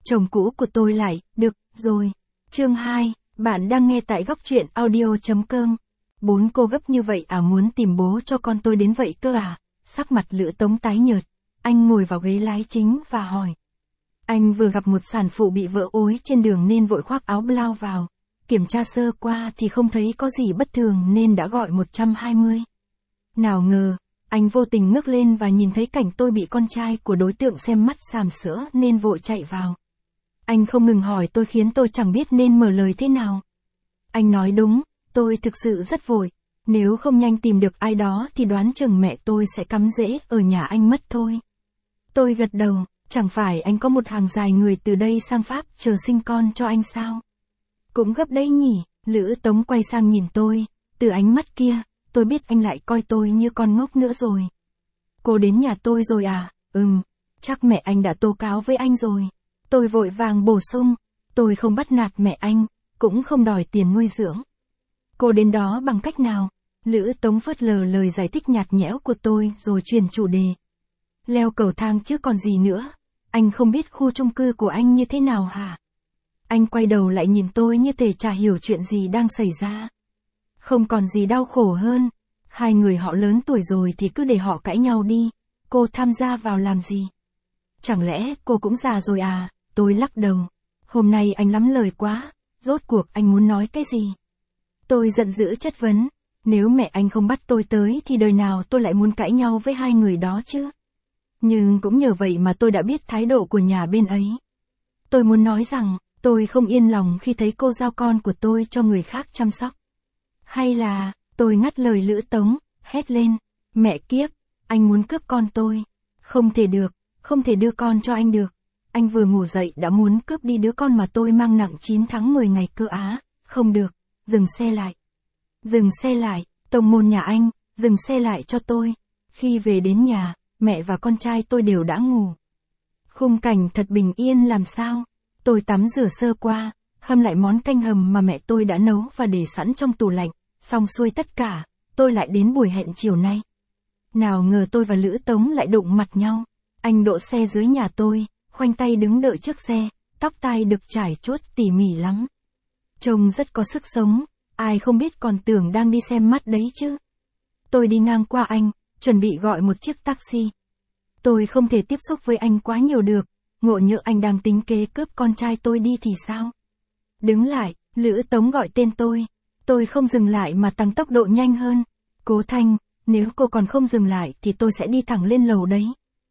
chồng cũ của tôi lại, được, rồi. Chương 2, bạn đang nghe tại góc truyện audio.com. 4 cô gấp như vậy à, muốn tìm bố cho con tôi đến vậy cơ à? Sắc mặt Lữ Tống tái nhợt. Anh ngồi vào ghế lái chính và hỏi. Anh vừa gặp một sản phụ bị vỡ ối trên đường nên vội khoác áo blau vào. Kiểm tra sơ qua thì không thấy có gì bất thường nên đã gọi 120. Nào ngờ, anh vô tình ngước lên và nhìn thấy cảnh tôi bị con trai của đối tượng xem mắt sàm sỡ nên vội chạy vào. Anh không ngừng hỏi tôi khiến tôi chẳng biết nên mở lời thế nào. Anh nói đúng, tôi thực sự rất vội. Nếu không nhanh tìm được ai đó thì đoán chừng mẹ tôi sẽ cắm rễ ở nhà anh mất thôi. Tôi gật đầu, chẳng phải anh có một hàng dài người từ đây sang Pháp chờ sinh con cho anh sao? Cũng gấp đấy nhỉ, Lữ Tống quay sang nhìn tôi, từ ánh mắt kia, tôi biết anh lại coi tôi như con ngốc nữa rồi. Cô đến nhà tôi rồi à? Chắc mẹ anh đã tố cáo với anh rồi. Tôi vội vàng bổ sung, tôi không bắt nạt mẹ anh, cũng không đòi tiền nuôi dưỡng. Cô đến đó bằng cách nào? Lữ Tống phớt lờ lời giải thích nhạt nhẽo của tôi rồi chuyển chủ đề. Leo cầu thang chứ còn gì nữa. Anh không biết khu chung cư của anh như thế nào hả? Anh quay đầu lại nhìn tôi như thể chả hiểu chuyện gì đang xảy ra. Không còn gì đau khổ hơn. Hai người họ lớn tuổi rồi thì cứ để họ cãi nhau đi. Cô tham gia vào làm gì? Chẳng lẽ cô cũng già rồi à? Tôi lắc đầu. Hôm nay anh lắm lời quá. Rốt cuộc anh muốn nói cái gì? Tôi giận dữ chất vấn. Nếu mẹ anh không bắt tôi tới thì đời nào tôi lại muốn cãi nhau với hai người đó chứ? Nhưng cũng nhờ vậy mà tôi đã biết thái độ của nhà bên ấy. Tôi muốn nói rằng, tôi không yên lòng khi thấy cô giao con của tôi cho người khác chăm sóc. Hay là, tôi ngắt lời Lữ Tống, hét lên, mẹ kiếp, anh muốn cướp con tôi. Không thể được, không thể đưa con cho anh được. Anh vừa ngủ dậy đã muốn cướp đi đứa con mà tôi mang nặng 9 tháng 10 ngày cơ á. Không được, dừng xe lại. Dừng xe lại, tông môn nhà anh, dừng xe lại cho tôi. Khi về đến nhà, mẹ và con trai tôi đều đã ngủ. Khung cảnh thật bình yên làm sao. Tôi tắm rửa sơ qua, hâm lại món canh hầm mà mẹ tôi đã nấu và để sẵn trong tủ lạnh. Xong xuôi tất cả, tôi lại đến buổi hẹn chiều nay. Nào ngờ tôi và Lữ Tống lại đụng mặt nhau. Anh đỗ xe dưới nhà tôi, khoanh tay đứng đợi trước xe, tóc tai được trải chuốt tỉ mỉ lắm. Trông rất có sức sống, ai không biết còn tưởng đang đi xem mắt đấy chứ. Tôi đi ngang qua anh, chuẩn bị gọi một chiếc taxi. Tôi không thể tiếp xúc với anh quá nhiều được, ngộ nhỡ anh đang tính kế cướp con trai tôi đi thì sao? Đứng lại, Lữ Tống gọi tên tôi không dừng lại mà tăng tốc độ nhanh hơn. Cố Thanh, nếu cô còn không dừng lại thì tôi sẽ đi thẳng lên lầu đấy.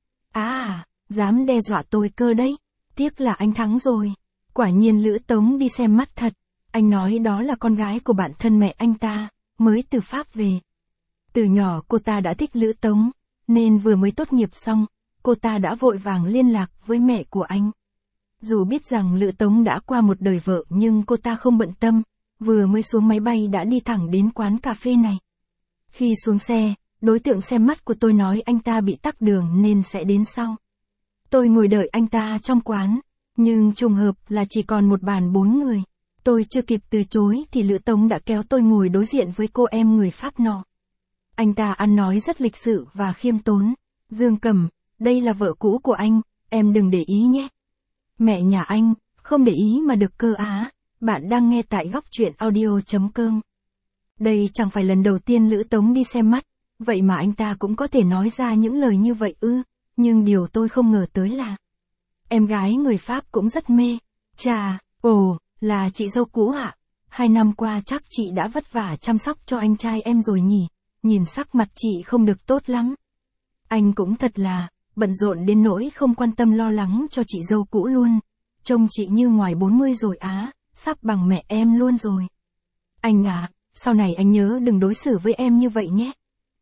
Dám đe dọa tôi cơ đấy. Tiếc là anh thắng rồi. Quả nhiên Lữ Tống đi xem mắt thật. Anh nói đó là con gái của bạn thân mẹ anh ta, mới từ Pháp về. Từ nhỏ cô ta đã thích Lữ Tống, nên vừa mới tốt nghiệp xong, cô ta đã vội vàng liên lạc với mẹ của anh. Dù biết rằng Lữ Tống đã qua một đời vợ nhưng cô ta không bận tâm, vừa mới xuống máy bay đã đi thẳng đến quán cà phê này. Khi xuống xe, đối tượng xem mắt của tôi nói anh ta bị tắc đường nên sẽ đến sau. Tôi ngồi đợi anh ta trong quán, nhưng trùng hợp là chỉ còn một bàn 4 người. Tôi chưa kịp từ chối thì Lữ Tống đã kéo tôi ngồi đối diện với cô em người Pháp nọ. Anh ta ăn nói rất lịch sự và khiêm tốn. Dương Cẩm, đây là vợ cũ của anh, em đừng để ý nhé. Mẹ nhà anh, không để ý mà được cơ á. Bạn đang nghe tại góc truyện audio.com. Đây chẳng phải lần đầu tiên Lữ Tống đi xem mắt, vậy mà anh ta cũng có thể nói ra những lời như vậy ư. Nhưng điều tôi không ngờ tới là em gái người Pháp cũng rất mê. Chà, là chị dâu cũ ạ. 2 năm qua chắc chị đã vất vả chăm sóc cho anh trai em rồi nhỉ. Nhìn sắc mặt chị không được tốt lắm. Anh cũng thật là bận rộn đến nỗi không quan tâm lo lắng cho chị dâu cũ luôn. Trông chị như ngoài 40 rồi á, sắp bằng mẹ em luôn rồi. Anh à, sau này anh nhớ đừng đối xử với em như vậy nhé.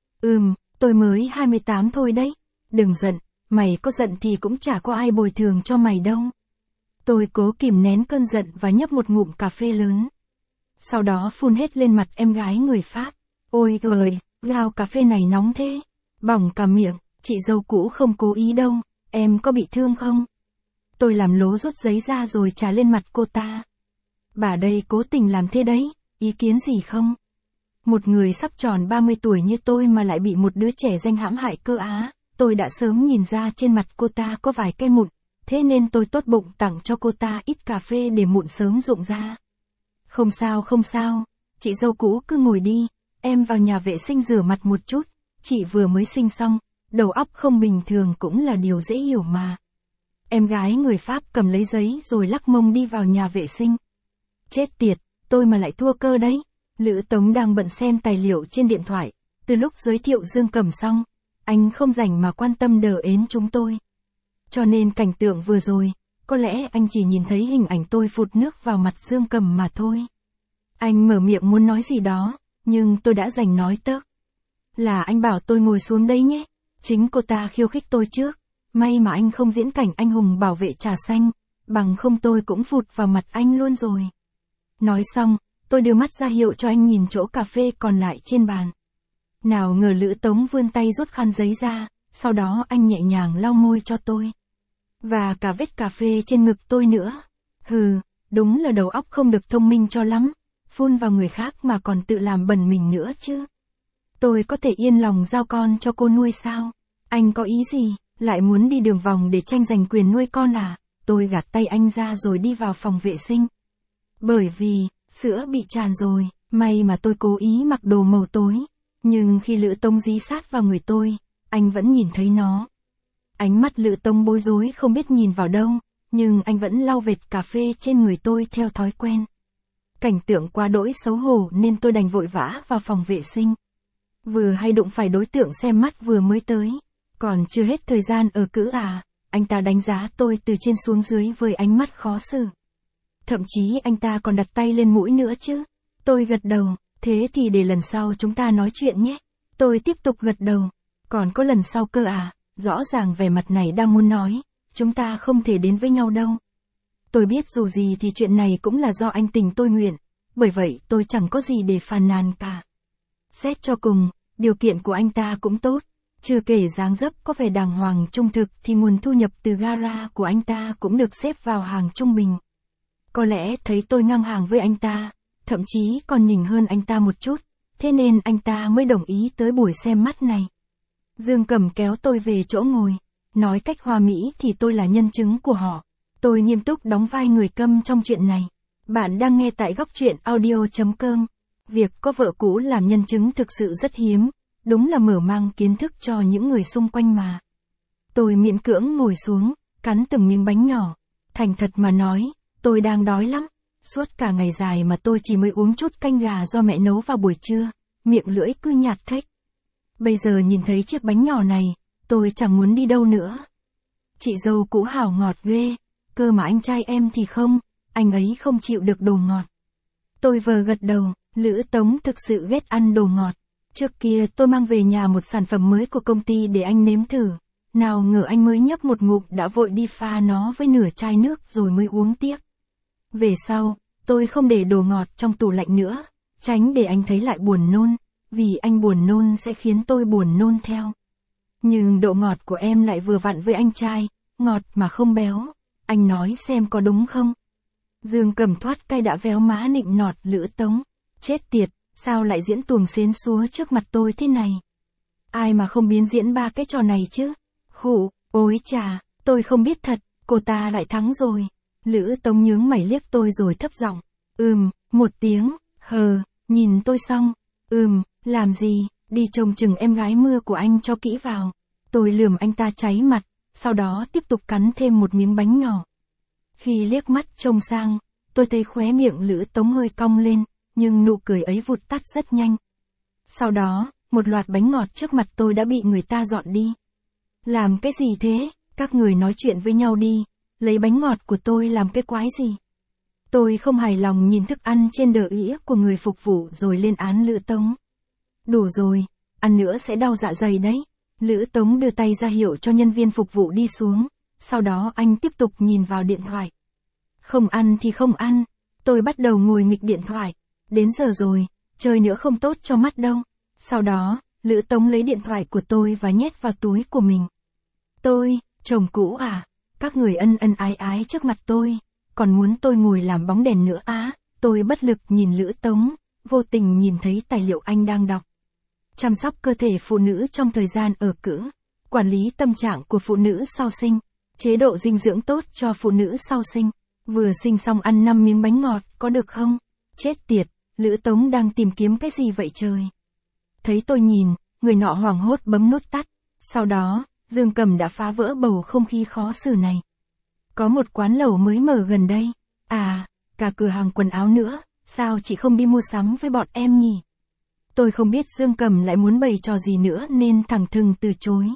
Tôi mới 28 thôi đấy. Đừng giận, mày có giận thì cũng chả có ai bồi thường cho mày đâu. Tôi cố kìm nén cơn giận và nhấp một ngụm cà phê lớn. Sau đó phun hết lên mặt em gái người Pháp. Ôi giời, gao cà phê này nóng thế. Bỏng cả miệng, chị dâu cũ không cố ý đâu, em có bị thương không? Tôi làm lố rút giấy ra rồi trà lên mặt cô ta. Bà đây cố tình làm thế đấy, ý kiến gì không? Một người sắp tròn 30 tuổi như tôi mà lại bị một đứa trẻ danh hãm hại cơ á. Tôi đã sớm nhìn ra trên mặt cô ta có vài cái mụn, thế nên tôi tốt bụng tặng cho cô ta ít cà phê để mụn sớm rụng ra. Không sao không sao, chị dâu cũ cứ ngồi đi, em vào nhà vệ sinh rửa mặt một chút, chị vừa mới sinh xong, đầu óc không bình thường cũng là điều dễ hiểu mà. Em gái người Pháp cầm lấy giấy rồi lắc mông đi vào nhà vệ sinh. Chết tiệt, tôi mà lại thua cơ đấy. Lữ Tống đang bận xem tài liệu trên điện thoại, từ lúc giới thiệu Dương Cầm xong, anh không rảnh mà quan tâm đờ ến chúng tôi. Cho nên cảnh tượng vừa rồi, có lẽ anh chỉ nhìn thấy hình ảnh tôi phụt nước vào mặt Dương Cầm mà thôi. Anh mở miệng muốn nói gì đó, nhưng tôi đã giành nói tớ. Là anh bảo tôi ngồi xuống đây nhé, chính cô ta khiêu khích tôi trước, may mà anh không diễn cảnh anh hùng bảo vệ trà xanh, bằng không tôi cũng phụt vào mặt anh luôn rồi. Nói xong, tôi đưa mắt ra hiệu cho anh nhìn chỗ cà phê còn lại trên bàn. Nào ngờ Lữ Tống vươn tay rút khăn giấy ra, sau đó anh nhẹ nhàng lau môi cho tôi. Và cả vết cà phê trên ngực tôi nữa. Hừ, đúng là đầu óc không được thông minh cho lắm, phun vào người khác mà còn tự làm bẩn mình nữa chứ. Tôi có thể yên lòng giao con cho cô nuôi sao? Anh có ý gì, lại muốn đi đường vòng để tranh giành quyền nuôi con à? Tôi gạt tay anh ra rồi đi vào phòng vệ sinh. Bởi vì, sữa bị tràn rồi, may mà tôi cố ý mặc đồ màu tối. Nhưng khi Lữ Tống dí sát vào người tôi, anh vẫn nhìn thấy nó. Ánh mắt Lữ Tống bối rối không biết nhìn vào đâu, nhưng anh vẫn lau vệt cà phê trên người tôi theo thói quen. Cảnh tượng quá đỗi xấu hổ nên tôi đành vội vã vào phòng vệ sinh. Vừa hay đụng phải đối tượng xem mắt vừa mới tới. Còn chưa hết thời gian ở cữ à, anh ta đánh giá tôi từ trên xuống dưới với ánh mắt khó xử. Thậm chí anh ta còn đặt tay lên mũi nữa chứ. Tôi gật đầu, thế thì để lần sau chúng ta nói chuyện nhé. Tôi tiếp tục gật đầu. Còn có lần sau cơ à, rõ ràng vẻ mặt này đang muốn nói, chúng ta không thể đến với nhau đâu. Tôi biết dù gì thì chuyện này cũng là do anh tình tôi nguyện, bởi vậy tôi chẳng có gì để phàn nàn cả. Xét cho cùng, điều kiện của anh ta cũng tốt, chưa kể dáng dấp có vẻ đàng hoàng trung thực thì nguồn thu nhập từ gara của anh ta cũng được xếp vào hàng trung bình. Có lẽ thấy tôi ngang hàng với anh ta, thậm chí còn nhỉnh hơn anh ta một chút, thế nên anh ta mới đồng ý tới buổi xem mắt này. Dương Cầm kéo tôi về chỗ ngồi, nói cách hoa mỹ thì tôi là nhân chứng của họ. Tôi nghiêm túc đóng vai người câm trong chuyện này. Bạn đang nghe tại góc truyện audio.com. Việc có vợ cũ làm nhân chứng thực sự rất hiếm, đúng là mở mang kiến thức cho những người xung quanh mà. Tôi miễn cưỡng ngồi xuống, cắn từng miếng bánh nhỏ. Thành thật mà nói, tôi đang đói lắm. Suốt cả ngày dài mà tôi chỉ mới uống chút canh gà do mẹ nấu vào buổi trưa, miệng lưỡi cứ nhạt thếch. Bây giờ nhìn thấy chiếc bánh nhỏ này, tôi chẳng muốn đi đâu nữa. Chị dâu cũ hảo ngọt ghê, cơ mà anh trai em thì không, anh ấy không chịu được đồ ngọt. Tôi vờ gật đầu, Lữ Tống thực sự ghét ăn đồ ngọt. Trước kia tôi mang về nhà một sản phẩm mới của công ty để anh nếm thử. Nào ngờ anh mới nhấp một ngụm đã vội đi pha nó với nửa chai nước rồi mới uống tiếp. Về sau, tôi không để đồ ngọt trong tủ lạnh nữa, tránh để anh thấy lại buồn nôn, vì anh buồn nôn sẽ khiến tôi buồn nôn theo. Nhưng độ ngọt của em lại vừa vặn với anh trai, ngọt mà không béo, anh nói xem có đúng không? Dương Cầm thoát cay đã véo má nịnh nọt Lữ Tống. Chết tiệt, sao lại diễn tuồng xến xúa trước mặt tôi thế này? Ai mà không biến diễn ba cái trò này chứ? Khụ, ôi chà, tôi không biết thật, cô ta lại thắng rồi. Lữ Tống nhướng mày liếc tôi rồi thấp giọng. Một tiếng, nhìn tôi xong. Làm gì, đi trông chừng em gái mưa của anh cho kỹ vào. Tôi lườm anh ta cháy mặt, sau đó tiếp tục cắn thêm một miếng bánh nhỏ. Khi liếc mắt trông sang, tôi thấy khóe miệng Lữ Tống hơi cong lên, nhưng nụ cười ấy vụt tắt rất nhanh. Sau đó, một loạt bánh ngọt trước mặt tôi đã bị người ta dọn đi. Làm cái gì thế? Các người nói chuyện với nhau đi, lấy bánh ngọt của tôi làm cái quái gì? Tôi không hài lòng nhìn thức ăn trên đờ ĩa của người phục vụ rồi lên án Lữ Tống. Đủ rồi, ăn nữa sẽ đau dạ dày đấy. Lữ Tống đưa tay ra hiệu cho nhân viên phục vụ đi xuống, sau đó anh tiếp tục nhìn vào điện thoại. Không ăn thì không ăn, tôi bắt đầu ngồi nghịch điện thoại. Đến giờ rồi, chơi nữa không tốt cho mắt đâu. Sau đó, Lữ Tống lấy điện thoại của tôi và nhét vào túi của mình. Tôi, chồng cũ à, các người ân ân ái ái trước mặt tôi, còn muốn tôi ngồi làm bóng đèn nữa á? Tôi bất lực nhìn Lữ Tống, vô tình nhìn thấy tài liệu anh đang đọc. Chăm sóc cơ thể phụ nữ trong thời gian ở cữ, quản lý tâm trạng của phụ nữ sau sinh. Chế độ dinh dưỡng tốt cho phụ nữ sau sinh. Vừa sinh xong ăn 5 miếng bánh ngọt, có được không? Chết tiệt, Lữ Tống đang tìm kiếm cái gì vậy trời? Thấy tôi nhìn, người nọ hoảng hốt bấm nút tắt. Sau đó, Dương Cầm đã phá vỡ bầu không khí khó xử này. Có một quán lẩu mới mở gần đây. À, cả cửa hàng quần áo nữa, sao chị không đi mua sắm với bọn em nhỉ? Tôi không biết Dương Cầm lại muốn bày trò gì nữa nên thẳng thừng từ chối.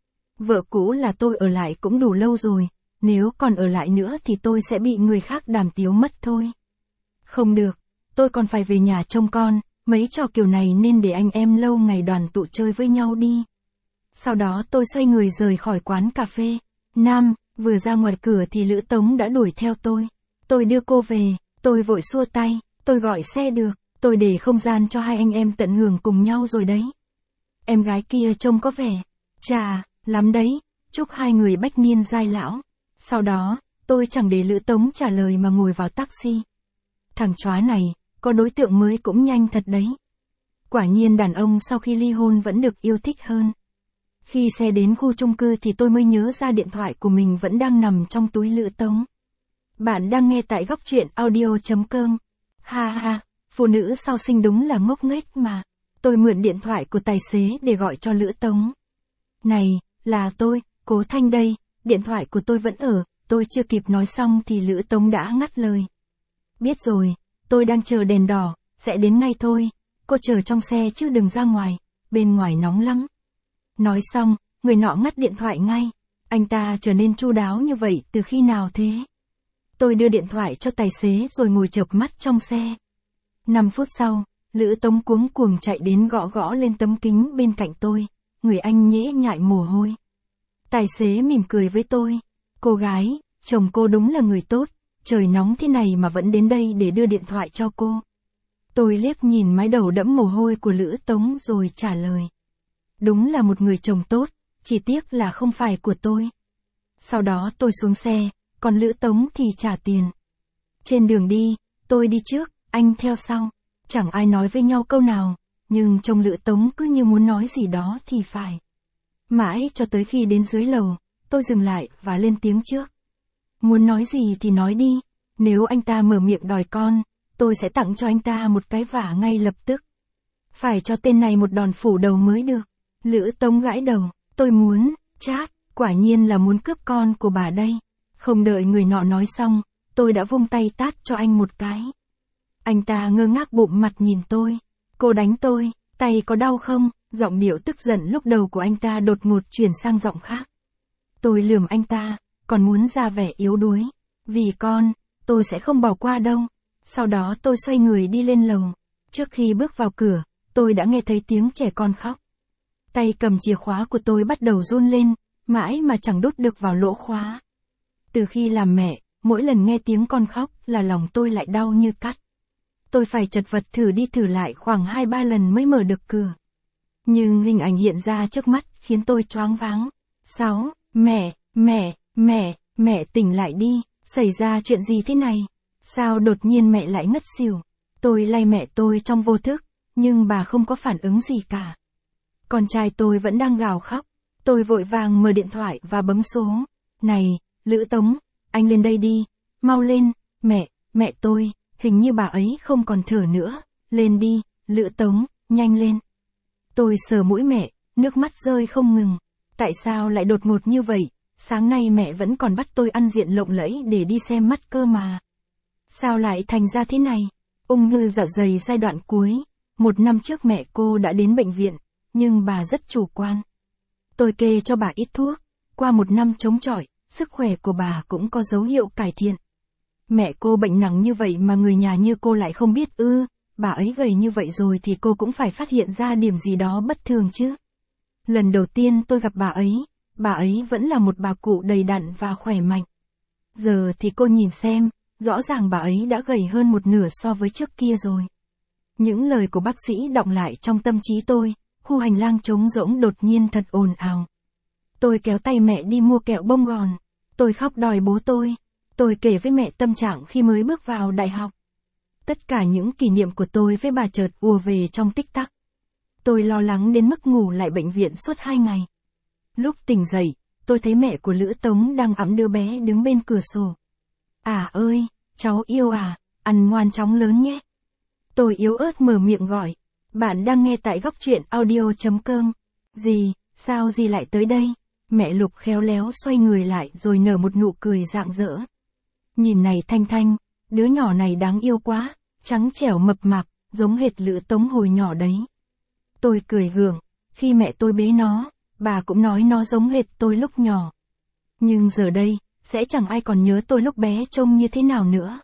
Vợ cũ là tôi ở lại cũng đủ lâu rồi, nếu còn ở lại nữa thì tôi sẽ bị người khác đàm tiếu mất thôi. Không được, tôi còn phải về nhà trông con, mấy trò kiểu này nên để anh em lâu ngày đoàn tụ chơi với nhau đi. Sau đó tôi xoay người rời khỏi quán cà phê. Nam, vừa ra ngoài cửa thì Lữ Tống đã đuổi theo tôi. Tôi đưa cô về, tôi vội xua tay, tôi gọi xe được, tôi để không gian cho hai anh em tận hưởng cùng nhau rồi đấy. Em gái kia trông có vẻ, chà, lắm đấy, chúc hai người bách niên giai lão. Sau đó, tôi chẳng để Lữ Tống trả lời mà ngồi vào taxi. Thằng chóa này, có đối tượng mới cũng nhanh thật đấy. Quả nhiên đàn ông sau khi ly hôn vẫn được yêu thích hơn. Khi xe đến khu chung cư thì tôi mới nhớ ra điện thoại của mình vẫn đang nằm trong túi Lữ Tống. Bạn đang nghe tại góc truyện audio.com. Ha ha, phụ nữ sau sinh đúng là ngốc nghếch mà. Tôi mượn điện thoại của tài xế để gọi cho Lữ Tống. Này, là tôi, Cố Thanh đây, điện thoại của tôi vẫn ở, tôi chưa kịp nói xong thì Lữ Tống đã ngắt lời. Biết rồi, tôi đang chờ đèn đỏ, sẽ đến ngay thôi, cô chờ trong xe chứ đừng ra ngoài, bên ngoài nóng lắm. Nói xong, người nọ ngắt điện thoại ngay, anh ta trở nên chu đáo như vậy từ khi nào thế? Tôi đưa điện thoại cho tài xế rồi ngồi chợp mắt trong xe. 5 phút sau, Lữ Tống cuống cuồng chạy đến gõ gõ lên tấm kính bên cạnh tôi, người anh nhễ nhại mồ hôi. Tài xế mỉm cười với tôi, cô gái, chồng cô đúng là người tốt, trời nóng thế này mà vẫn đến đây để đưa điện thoại cho cô. Tôi liếc nhìn mái đầu đẫm mồ hôi của Lữ Tống rồi trả lời. Đúng là một người chồng tốt, chỉ tiếc là không phải của tôi. Sau đó tôi xuống xe, còn Lữ Tống thì trả tiền. Trên đường đi, tôi đi trước, anh theo sau. Chẳng ai nói với nhau câu nào, nhưng trông Lữ Tống cứ như muốn nói gì đó thì phải. Mãi cho tới khi đến dưới lầu, tôi dừng lại và lên tiếng trước. Muốn nói gì thì nói đi, nếu anh ta mở miệng đòi con, tôi sẽ tặng cho anh ta một cái vả ngay lập tức. Phải cho tên này một đòn phủ đầu mới được. Lữ Tống gãi đầu, tôi muốn, chát, quả nhiên là muốn cướp con của bà đây. Không đợi người nọ nói xong, tôi đã vung tay tát cho anh một cái. Anh ta ngơ ngác bụng mặt nhìn tôi. Cô đánh tôi, tay có đau không? Giọng điệu tức giận lúc đầu của anh ta đột ngột chuyển sang giọng khác. Tôi lườm anh ta, còn muốn ra vẻ yếu đuối. Vì con, tôi sẽ không bỏ qua đâu. Sau đó tôi xoay người đi lên lầu. Trước khi bước vào cửa, tôi đã nghe thấy tiếng trẻ con khóc. Tay cầm chìa khóa của tôi bắt đầu run lên, mãi mà chẳng đút được vào lỗ khóa. Từ khi làm mẹ, mỗi lần nghe tiếng con khóc là lòng tôi lại đau như cắt. Tôi phải chật vật thử đi thử lại khoảng 2-3 lần mới mở được cửa. Nhưng hình ảnh hiện ra trước mắt khiến tôi choáng váng. Mẹ tỉnh lại đi, xảy ra chuyện gì thế này? Sao đột nhiên mẹ lại ngất xỉu? Tôi lay mẹ tôi trong vô thức, nhưng bà không có phản ứng gì cả. Con trai tôi vẫn đang gào khóc. Tôi vội vàng mở điện thoại và bấm số. Này, Lữ Tống, anh lên đây đi, mau lên, mẹ tôi, hình như bà ấy không còn thở nữa, lên đi, Lữ Tống, nhanh lên. Tôi sờ mũi mẹ, nước mắt rơi không ngừng. Tại sao lại đột ngột như vậy? Sáng nay mẹ vẫn còn bắt tôi ăn diện lộng lẫy để đi xem mắt cơ mà. Sao lại thành ra thế này? Ung thư dạ dày giai đoạn cuối. 1 năm trước mẹ cô đã đến bệnh viện, nhưng bà rất chủ quan. Tôi kê cho bà ít thuốc. Qua 1 năm chống chọi, sức khỏe của bà cũng có dấu hiệu cải thiện. Mẹ cô bệnh nặng như vậy mà người nhà như cô lại không biết ư? Bà ấy gầy như vậy rồi thì cô cũng phải phát hiện ra điểm gì đó bất thường chứ. Lần đầu tiên tôi gặp bà ấy vẫn là một bà cụ đầy đặn và khỏe mạnh. Giờ thì cô nhìn xem, rõ ràng bà ấy đã gầy hơn 1/2 so với trước kia rồi. Những lời của bác sĩ đọng lại trong tâm trí tôi, khu hành lang trống rỗng đột nhiên thật ồn ào. Tôi kéo tay mẹ đi mua kẹo bông gòn. Tôi khóc đòi bố tôi. Tôi kể với mẹ tâm trạng khi mới bước vào đại học. Tất cả những kỷ niệm của tôi với bà chợt ùa về trong tích tắc. Tôi lo lắng đến mức ngủ lại bệnh viện suốt 2 ngày. Lúc tỉnh dậy, tôi thấy mẹ của Lữ Tống đang ẵm đứa bé đứng bên cửa sổ. À ơi, cháu yêu à, ăn ngoan chóng lớn nhé. Tôi yếu ớt mở miệng gọi. Bạn đang nghe tại góc truyện audio.com. Dì, sao dì lại tới đây? Mẹ Lục khéo léo xoay người lại rồi nở một nụ cười rạng rỡ. Nhìn này Thanh Thanh, đứa nhỏ này đáng yêu quá, trắng trẻo mập mạp, giống hệt Lữ Tống hồi nhỏ đấy. Tôi cười gượng, khi mẹ tôi bế nó, bà cũng nói nó giống hệt tôi lúc nhỏ. Nhưng giờ đây, sẽ chẳng ai còn nhớ tôi lúc bé trông như thế nào nữa.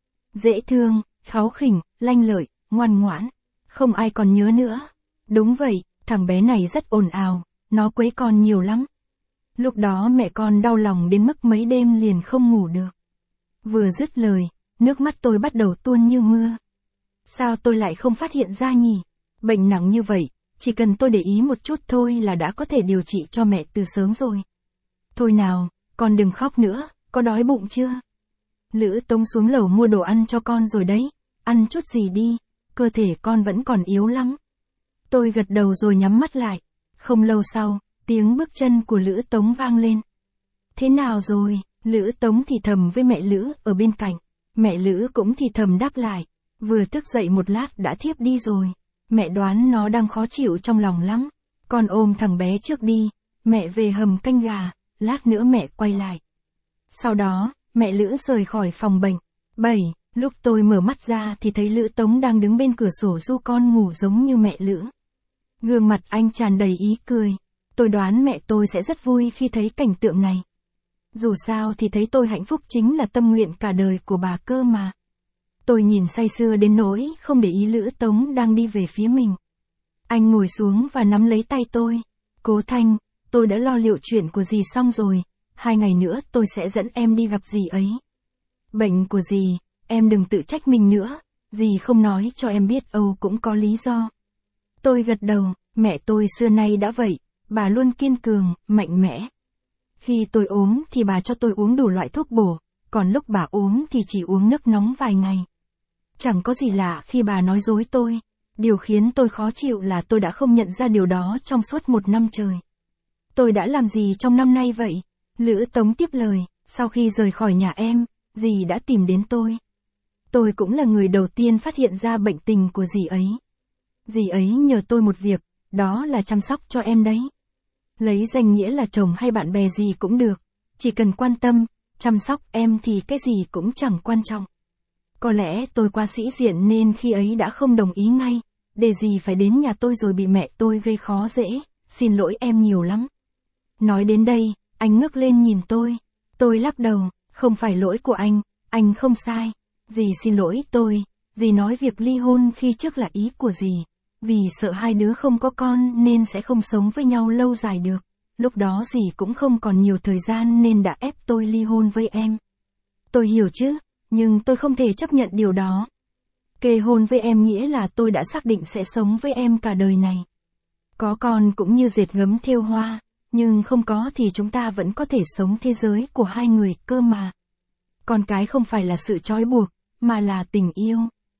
Dễ thương, kháu khỉnh, lanh lợi, ngoan ngoãn, không ai còn nhớ nữa. Đúng vậy, thằng bé này rất ồn ào, nó quấy con nhiều lắm. Lúc đó mẹ con đau lòng đến mức mấy đêm liền không ngủ được. Vừa dứt lời, nước mắt tôi bắt đầu tuôn như mưa. Sao tôi lại không phát hiện ra nhỉ? Bệnh nặng như vậy, chỉ cần tôi để ý một chút thôi là đã có thể điều trị cho mẹ từ sớm rồi. Thôi nào, con đừng khóc nữa, có đói bụng chưa? Lữ Tống xuống lầu mua đồ ăn cho con rồi đấy, ăn chút gì đi, cơ thể con vẫn còn yếu lắm. Tôi gật đầu rồi nhắm mắt lại. Không lâu sau, tiếng bước chân của Lữ Tống vang lên. Thế nào rồi? Lữ Tống thì thầm với mẹ Lữ ở bên cạnh. Mẹ Lữ cũng thì thầm đáp lại. Vừa thức dậy một lát đã thiếp đi rồi. Mẹ đoán nó đang khó chịu trong lòng lắm. Con ôm thằng bé trước đi. Mẹ về hầm canh gà, lát nữa mẹ quay lại. Sau đó, mẹ Lữ rời khỏi phòng bệnh. 7. Lúc tôi mở mắt ra thì thấy Lữ Tống đang đứng bên cửa sổ du con ngủ giống như mẹ Lữ. Gương mặt anh tràn đầy ý cười. Tôi đoán mẹ tôi sẽ rất vui khi thấy cảnh tượng này. Dù sao thì thấy tôi hạnh phúc chính là tâm nguyện cả đời của bà cơ mà. Tôi nhìn say sưa đến nỗi không để ý Lữ Tống đang đi về phía mình. Anh ngồi xuống và nắm lấy tay tôi. Cố Thanh, tôi đã lo liệu chuyện của dì xong rồi. 2 ngày nữa tôi sẽ dẫn em đi gặp dì ấy. Bệnh của dì, em đừng tự trách mình nữa. Dì không nói cho em biết Âu cũng có lý do. Tôi gật đầu, mẹ tôi xưa nay đã vậy. Bà luôn kiên cường, mạnh mẽ. Khi tôi ốm thì bà cho tôi uống đủ loại thuốc bổ, còn lúc bà ốm thì chỉ uống nước nóng vài ngày. Chẳng có gì lạ khi bà nói dối tôi. Điều khiến tôi khó chịu là tôi đã không nhận ra điều đó trong suốt 1 năm trời. Tôi đã làm gì trong năm nay vậy? Lữ Tống tiếp lời, sau khi rời khỏi nhà em, dì đã tìm đến tôi. Tôi cũng là người đầu tiên phát hiện ra bệnh tình của dì ấy. Dì ấy nhờ tôi một việc, đó là chăm sóc cho em đấy. Lấy danh nghĩa là chồng hay bạn bè gì cũng được, chỉ cần quan tâm, chăm sóc em thì cái gì cũng chẳng quan trọng. Có lẽ tôi quá sĩ diện nên khi ấy đã không đồng ý ngay, để gì phải đến nhà tôi rồi bị mẹ tôi gây khó dễ, xin lỗi em nhiều lắm. Nói đến đây, anh ngước lên nhìn tôi lắc đầu, không phải lỗi của anh không sai, dì xin lỗi tôi, dì nói việc ly hôn khi trước là ý của dì. Vì sợ hai đứa không có con nên sẽ không sống với nhau lâu dài được. Lúc đó dì cũng không còn nhiều thời gian nên đã ép tôi ly hôn với em. Tôi hiểu chứ, nhưng tôi không thể chấp nhận điều đó. Kê hôn với em nghĩa là tôi đã xác định sẽ sống với em cả đời này. Có con cũng như dệt gấm thêu hoa, nhưng không có thì chúng ta vẫn có thể sống thế giới của hai người cơ mà. Con cái không phải là sự trói buộc, mà là tình yêu.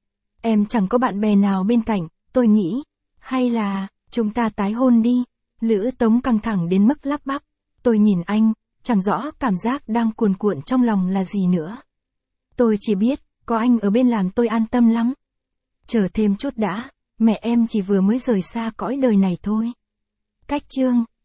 Em chẳng có bạn bè nào bên cạnh. Tôi nghĩ, hay là, chúng ta tái hôn đi. Lữ Tống căng thẳng đến mức lắp bắp. Tôi nhìn anh, chẳng rõ cảm giác đang cuồn cuộn trong lòng là gì nữa. Tôi chỉ biết, có anh ở bên làm tôi an tâm lắm. Chờ thêm chút đã, mẹ em chỉ vừa mới rời xa cõi đời này thôi. Cách chương